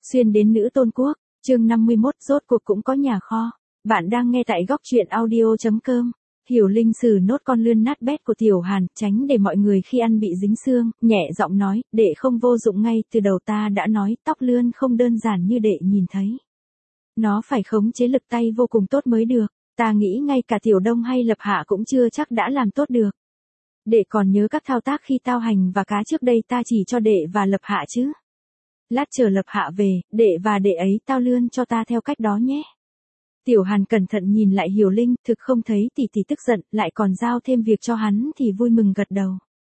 Xuyên đến nữ tôn quốc, chương 51 rốt cuộc cũng có nhà kho. Bạn đang nghe tại góc truyện audio.com. Hiểu Linh xử nốt con lươn nát bét của Tiểu Hàn, tránh để mọi người khi ăn bị dính xương, nhẹ giọng nói, đệ không vô dụng ngay từ đầu ta đã nói, tóc lươn không đơn giản như đệ nhìn thấy. Nó phải khống chế lực tay vô cùng tốt mới được, ta nghĩ ngay cả Tiểu Đông hay Lập Hạ cũng chưa chắc đã làm tốt được. Đệ còn nhớ các thao tác khi tao hành và cá trước đây ta chỉ cho đệ và Lập Hạ chứ. Lát chờ Lập Hạ về, đệ và đệ ấy tao lươn cho ta theo cách đó nhé. Tiểu Hàn cẩn thận nhìn lại Hiểu Linh, thực không thấy tỷ tỷ tức giận, lại còn giao thêm việc cho hắn thì vui mừng gật đầu.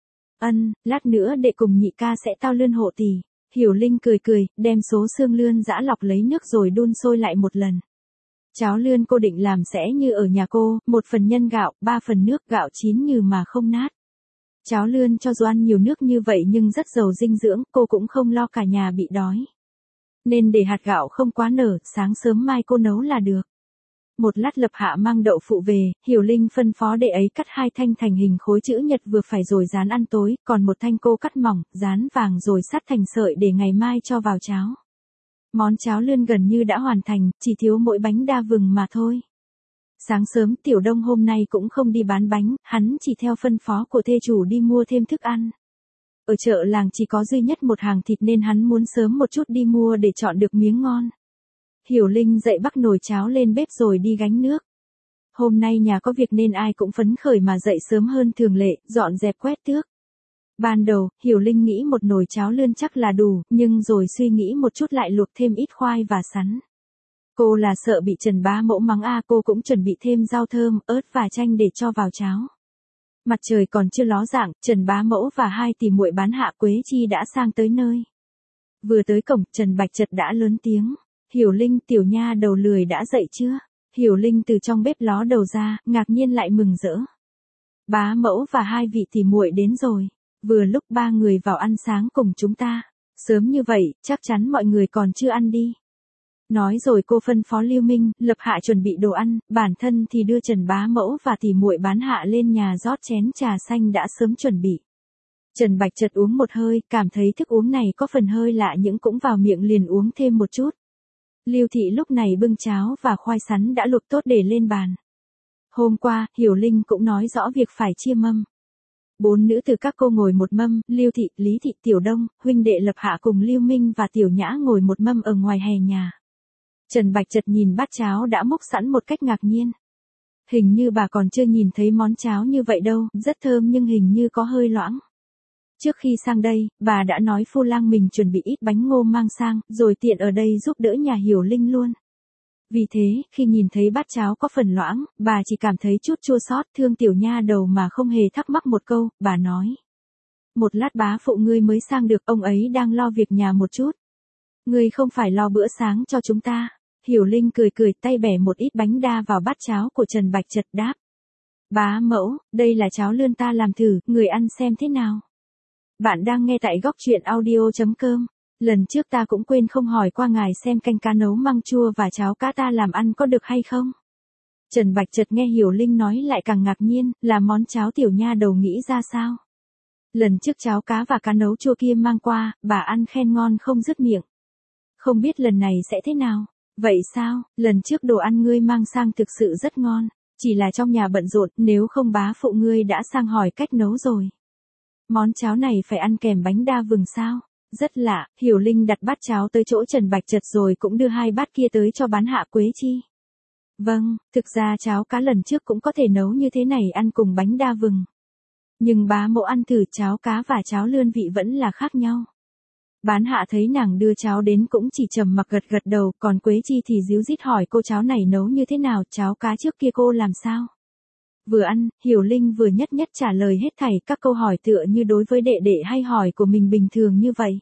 Lát nữa đệ cùng nhị ca sẽ tao lươn hộ tỷ. Hiểu Linh cười cười, đem số xương lươn giã lọc lấy nước rồi đun sôi lại một lần. Cháo lươn cô định làm sẽ như ở nhà cô, 1 phần nhân gạo, 3 phần nước, gạo chín như mà không nát. Cháo lươn cho dù ăn nhiều nước như vậy nhưng rất giàu dinh dưỡng, cô cũng không lo cả nhà bị đói. Nên để hạt gạo không quá nở, sáng sớm mai cô nấu là được. Một lát Lập Hạ mang đậu phụ về, Hiểu Linh phân phó đệ ấy cắt 2 thanh thành hình khối chữ nhật vừa phải rồi rán ăn tối, còn 1 thanh cô cắt mỏng, rán vàng rồi sắt thành sợi để ngày mai cho vào cháo. Món cháo lươn gần như đã hoàn thành, chỉ thiếu mỗi bánh đa vừng mà thôi. Sáng sớm Tiểu Đông hôm nay cũng không đi bán bánh, hắn chỉ theo phân phó của thê chủ đi mua thêm thức ăn. Ở chợ làng chỉ có duy nhất một hàng thịt nên hắn muốn sớm một chút đi mua để chọn được miếng ngon. Hiểu Linh dậy bắc nồi cháo lên bếp rồi đi gánh nước. Hôm nay nhà có việc nên ai cũng phấn khởi mà dậy sớm hơn thường lệ, dọn dẹp quét tước. Ban đầu, Hiểu Linh nghĩ một nồi cháo lươn chắc là đủ, nhưng rồi suy nghĩ một chút lại luộc thêm ít khoai và sắn. Cô là sợ bị Trần Bá Mẫu mắng cô cũng chuẩn bị thêm rau thơm, ớt và chanh để cho vào cháo. Mặt trời còn chưa ló dạng, Trần Bá Mẫu và 2 tỷ muội bán hạ Quế Chi đã sang tới nơi. Vừa tới cổng, Trần Bạch Trật đã lớn tiếng. Hiểu Linh, tiểu nha đầu lười đã dậy chưa? Hiểu Linh từ trong bếp ló đầu ra, ngạc nhiên lại mừng rỡ. Bá Mẫu và 2 vị tỷ muội đến rồi. Vừa lúc 3 người vào ăn sáng cùng chúng ta. Sớm như vậy, chắc chắn mọi người còn chưa ăn đi. Nói rồi cô phân phó Lưu Minh, Lập Hạ chuẩn bị đồ ăn, bản thân thì đưa Trần Bá Mẫu và tỷ muội bán hạ lên nhà rót chén trà xanh đã sớm chuẩn bị. Trần Bạch Trật uống một hơi, cảm thấy thức uống này có phần hơi lạ nhưng cũng vào miệng liền uống thêm một chút. Lưu Thị lúc này bưng cháo và khoai sắn đã luộc tốt để lên bàn. Hôm qua, Hiểu Linh cũng nói rõ việc phải chia mâm. 4 nữ từ các cô ngồi một mâm, Lưu Thị, Lý Thị, Tiểu Đông, huynh đệ Lập Hạ cùng Lưu Minh và Tiểu Nhã ngồi một mâm ở ngoài hè nhà. Trần Bạch Trật nhìn bát cháo đã múc sẵn một cách ngạc nhiên. Hình như bà còn chưa nhìn thấy món cháo như vậy đâu, rất thơm nhưng hình như có hơi loãng. Trước khi sang đây, bà đã nói phu lang mình chuẩn bị ít bánh ngô mang sang, rồi tiện ở đây giúp đỡ nhà Hiểu Linh luôn. Vì thế, khi nhìn thấy bát cháo có phần loãng, bà chỉ cảm thấy chút chua xót, thương tiểu nha đầu mà không hề thắc mắc một câu, bà nói. Một lát bá phụ ngươi mới sang được, ông ấy đang lo việc nhà một chút. Ngươi không phải lo bữa sáng cho chúng ta. Hiểu Linh cười cười tay bẻ một ít bánh đa vào bát cháo của Trần Bạch Trật đáp. Bá mẫu, đây là cháo lươn ta làm thử, người ăn xem thế nào. Bạn đang nghe tại góc truyện audio.com. Lần trước ta cũng quên không hỏi qua ngài xem canh cá nấu măng chua và cháo cá ta làm ăn có được hay không. Trần Bạch Trật nghe Hiểu Linh nói lại càng ngạc nhiên, là món cháo tiểu nha đầu nghĩ ra sao. Lần trước cháo cá và cá nấu chua kia mang qua, bà ăn khen ngon không dứt miệng. Không biết lần này sẽ thế nào. Vậy sao, lần trước đồ ăn ngươi mang sang thực sự rất ngon, chỉ là trong nhà bận rộn, nếu không bá phụ ngươi đã sang hỏi cách nấu rồi. Món cháo này phải ăn kèm bánh đa vừng sao? Rất lạ, Hiểu Linh đặt bát cháo tới chỗ Trần Bạch Trật rồi cũng đưa 2 bát kia tới cho bán hạ Quế Chi. Vâng, thực ra cháo cá lần trước cũng có thể nấu như thế này ăn cùng bánh đa vừng. Nhưng bá mẫu ăn thử cháo cá và cháo lươn vị vẫn là khác nhau. Bán hạ thấy nàng đưa cháo đến cũng chỉ trầm mặc gật gật đầu, còn Quế Chi thì díu dít hỏi cô cháo này nấu như thế nào, cháo cá trước kia cô làm sao. Vừa ăn, Hiểu Linh vừa nhất nhất trả lời hết thảy các câu hỏi tựa như đối với đệ đệ hay hỏi của mình bình thường như vậy.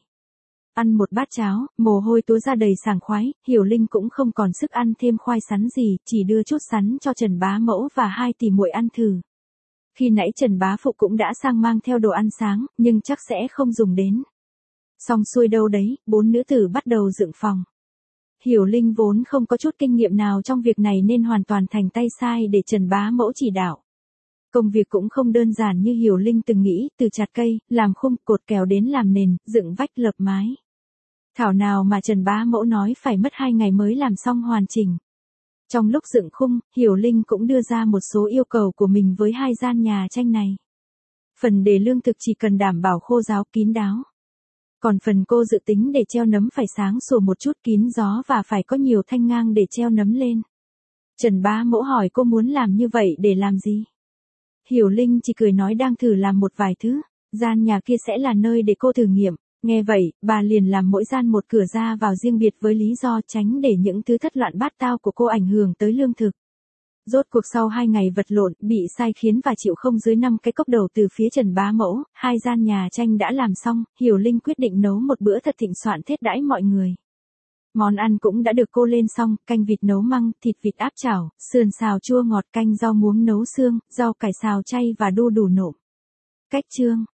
Ăn một bát cháo, mồ hôi túa ra đầy sảng khoái, Hiểu Linh cũng không còn sức ăn thêm khoai sắn gì, chỉ đưa chút sắn cho Trần Bá Mẫu và 2 tỷ muội ăn thử. Khi nãy Trần Bá Phụ cũng đã sang mang theo đồ ăn sáng, nhưng chắc sẽ không dùng đến. Xong xuôi đâu đấy, 4 nữ tử bắt đầu dựng phòng. Hiểu Linh vốn không có chút kinh nghiệm nào trong việc này nên hoàn toàn thành tay sai để Trần Bá Mẫu chỉ đạo. Công việc cũng không đơn giản như Hiểu Linh từng nghĩ, từ chặt cây, làm khung, cột kèo đến làm nền, dựng vách lợp mái. Thảo nào mà Trần Bá Mẫu nói phải mất 2 ngày mới làm xong hoàn chỉnh. Trong lúc dựng khung, Hiểu Linh cũng đưa ra một số yêu cầu của mình với 2 gian nhà tranh này. Phần để lương thực chỉ cần đảm bảo khô ráo kín đáo. Còn phần cô dự tính để treo nấm phải sáng sủa một chút kín gió và phải có nhiều thanh ngang để treo nấm lên. Trần Bá Mẫu hỏi cô muốn làm như vậy để làm gì? Hiểu Linh chỉ cười nói đang thử làm một vài thứ, gian nhà kia sẽ là nơi để cô thử nghiệm. Nghe vậy, bà liền làm mỗi gian một cửa ra vào riêng biệt với lý do tránh để những thứ thất loạn bát tao của cô ảnh hưởng tới lương thực. Rốt cuộc sau 2 ngày vật lộn, bị sai khiến và chịu không dưới 5 cái cốc đầu từ phía Trần Bá Mẫu, 2 gian nhà tranh đã làm xong, Hiểu Linh quyết định nấu một bữa thật thịnh soạn thiết đãi mọi người. Món ăn cũng đã được cô lên xong, canh vịt nấu măng, thịt vịt áp chảo, sườn xào chua ngọt, canh rau muống nấu xương, rau cải xào chay và đu đủ nộm. Cách chương